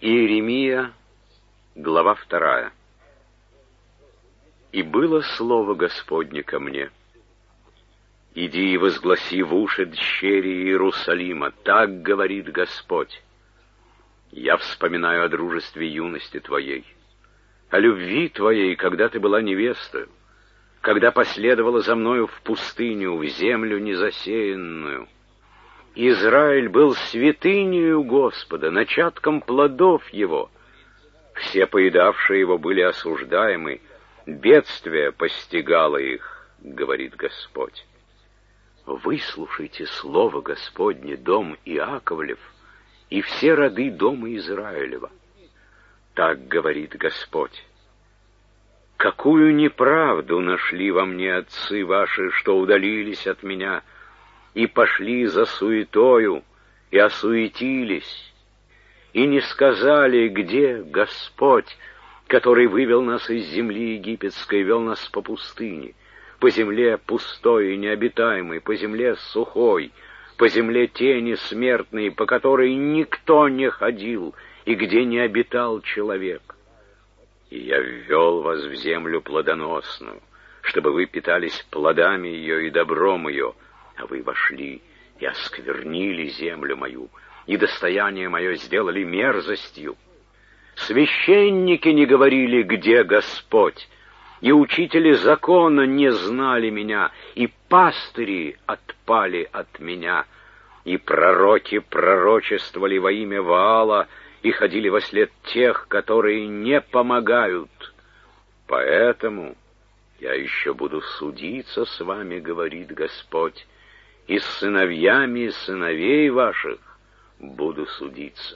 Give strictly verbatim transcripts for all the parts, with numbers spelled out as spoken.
Иеремия, глава вторая. «И было слово Господне ко мне: иди и возгласи в уши дщери Иерусалима, так говорит Господь. Я вспоминаю о дружестве юности твоей, о любви твоей, когда ты была невестою, когда последовала за мною в пустыню, в землю незасеянную. Израиль был святынею Господа, начатком плодов его. Все поедавшие его были осуждаемы, бедствие постигало их, говорит Господь. Выслушайте слово Господне, дом Иаковлев, и все роды дома Израилева. Так говорит Господь. Какую неправду нашли во мне отцы ваши, что удалились от меня, и пошли за суетою, и осуетились, и не сказали, где Господь, который вывел нас из земли египетской, вел нас по пустыне, по земле пустой и необитаемой, по земле сухой, по земле тени смертной, по которой никто не ходил и где не обитал человек. И я ввел вас в землю плодоносную, чтобы вы питались плодами ее и добром ее, а вы вошли и осквернили землю мою, и достояние мое сделали мерзостью. Священники не говорили, где Господь, и учители закона не знали меня, и пастыри отпали от меня, и пророки пророчествовали во имя Ваала, и ходили вослед тех, которые не помогают. Поэтому я еще буду судиться с вами, говорит Господь, и с сыновьями сыновей ваших буду судиться.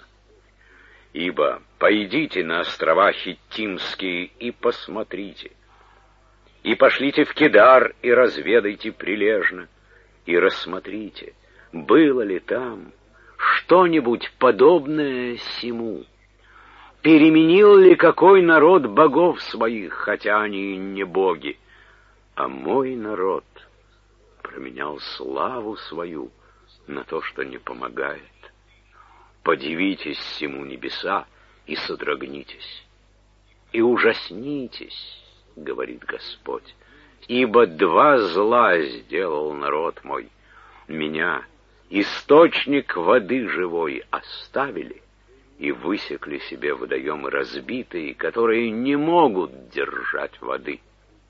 Ибо пойдите на острова Хиттимские и посмотрите, и пошлите в Кедар и разведайте прилежно, и рассмотрите, было ли там что-нибудь подобное сему. Переменил ли какой народ богов своих, хотя они и не боги, а мой народ променял славу свою на то, что не помогает. Подивитесь всему небеса и содрогнитесь, и ужаснитесь, говорит Господь, ибо два зла сделал народ мой. Меня, источник воды живой, оставили и высекли себе водоемы разбитые, которые не могут держать воды.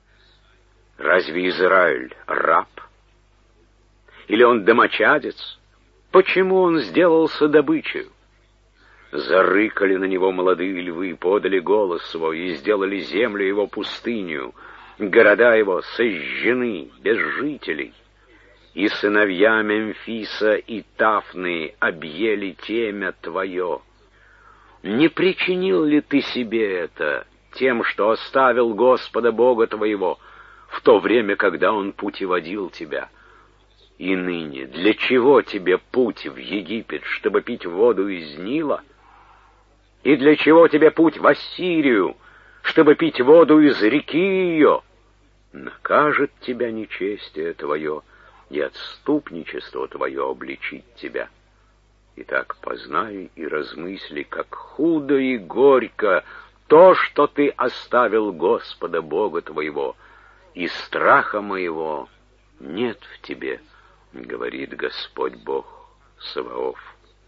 Разве Израиль раб? Или он домочадец? Почему он сделался добычей? Зарыкали на него молодые львы, подали голос свой и сделали землю его пустынью, города его сожжены, без жителей. И сыновья Мемфиса и Тафны объели темя твое. Не причинил ли ты себе это тем, что оставил Господа Бога твоего в то время, когда Он путеводил тебя? И ныне для чего тебе путь в Египет, чтобы пить воду из Нила? И для чего тебе путь в Ассирию, чтобы пить воду из реки ее? Накажет тебя нечестие твое, и отступничество твое обличит тебя. Итак, познай и размысли, как худо и горько то, что ты оставил Господа Бога твоего, и страха моего нет в тебе, говорит Господь Бог Саваоф.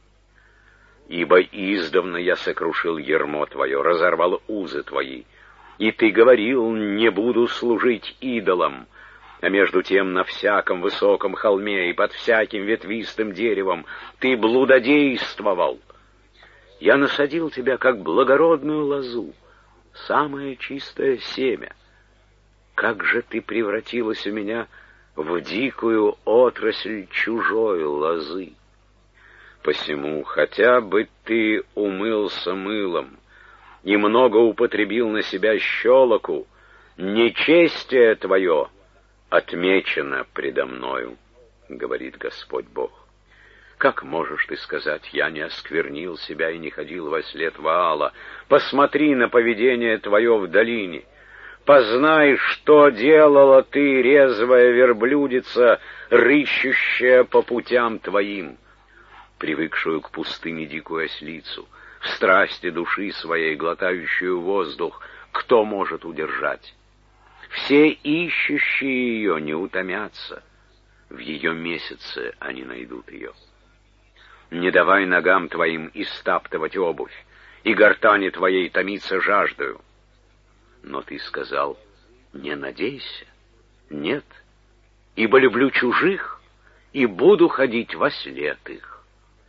Ибо издавна я сокрушил ярмо твое, разорвал узы твои, и ты говорил: не буду служить идолам. А между тем на всяком высоком холме и под всяким ветвистым деревом ты блудодействовал. Я насадил тебя, как благородную лозу, самое чистое семя. Как же ты превратилась у меня в дикую отрасль чужой лозы. Посему, хотя бы ты умылся мылом и много употребил на себя щелоку, нечестие твое отмечено предо мною, говорит Господь Бог. Как можешь ты сказать: я не осквернил себя и не ходил вослед Ваала? Посмотри на поведение твое в долине. Познай, что делала ты, резвая верблюдица, рыщущая по путям твоим, привыкшую к пустыне дикую ослицу, в страсти души своей, глотающую воздух, кто может удержать? Все ищущие ее не утомятся, в ее месяце они найдут ее. Не давай ногам твоим истаптывать обувь, и гортани твоей томиться жаждою. Но ты сказал: не надейся, нет, ибо люблю чужих и буду ходить во след их.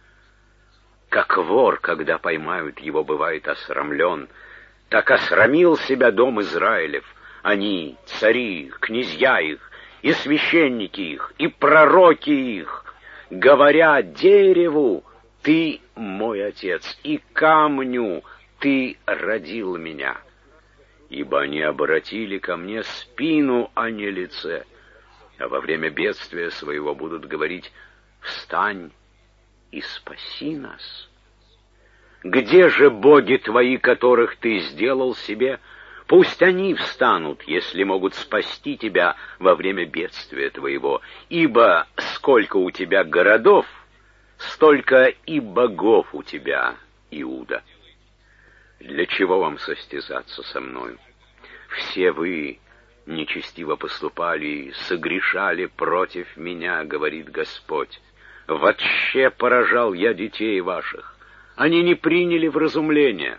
Как вор, когда поймают его, бывает осрамлен, так осрамил себя дом Израилев, они, цари их, князья их, и священники их, и пророки их, говоря дереву: ты мой отец, и камню: ты родил меня. Ибо они обратили ко мне спину, а не лице, а во время бедствия своего будут говорить: встань и спаси нас. Где же боги твои, которых ты сделал себе? Пусть они встанут, если могут спасти тебя во время бедствия твоего, ибо сколько у тебя городов, столько и богов у тебя, Иуда. Для чего вам состязаться со мною? Все вы нечестиво поступали и согрешали против меня, говорит Господь. Вообще поражал я детей ваших, они не приняли вразумления.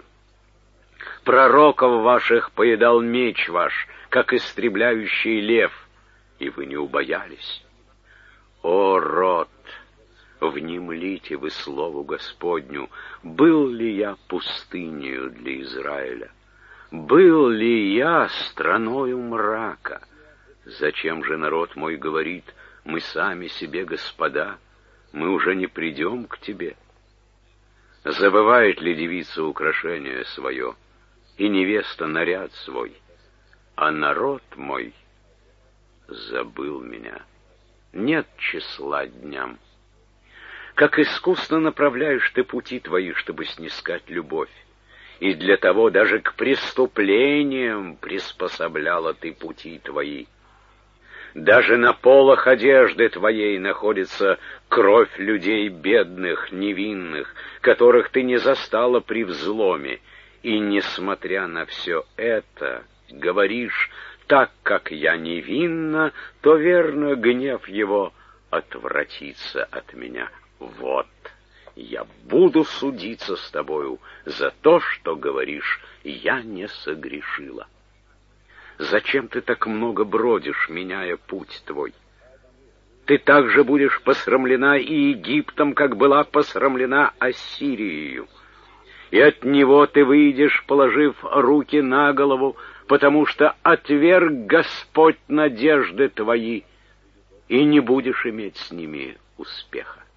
Пророков ваших поедал меч ваш, как истребляющий лев, и вы не убоялись. О, род, внемлите вы слову Господню: был ли я пустынею для Израиля? Был ли я страною мрака? Зачем же народ мой говорит: мы сами себе господа, мы уже не придем к тебе? Забывает ли девица украшение свое, и невеста наряд свой, а народ мой забыл меня, нет числа дням. Как искусно направляешь ты пути твои, чтобы снискать любовь, и для того даже к преступлениям приспособляла ты пути твои. Даже на полах одежды твоей находится кровь людей бедных, невинных, которых ты не застала при взломе, и, несмотря на все это, говоришь: так как я невинна, то, верно, гнев его отвратится от меня. Вот, я буду судиться с тобою за то, что говоришь: я не согрешила. Зачем ты так много бродишь, меняя путь твой? Ты также будешь посрамлена и Египтом, как была посрамлена Ассирией. И от него ты выйдешь, положив руки на голову, потому что отверг Господь надежды твои, и не будешь иметь с ними успеха.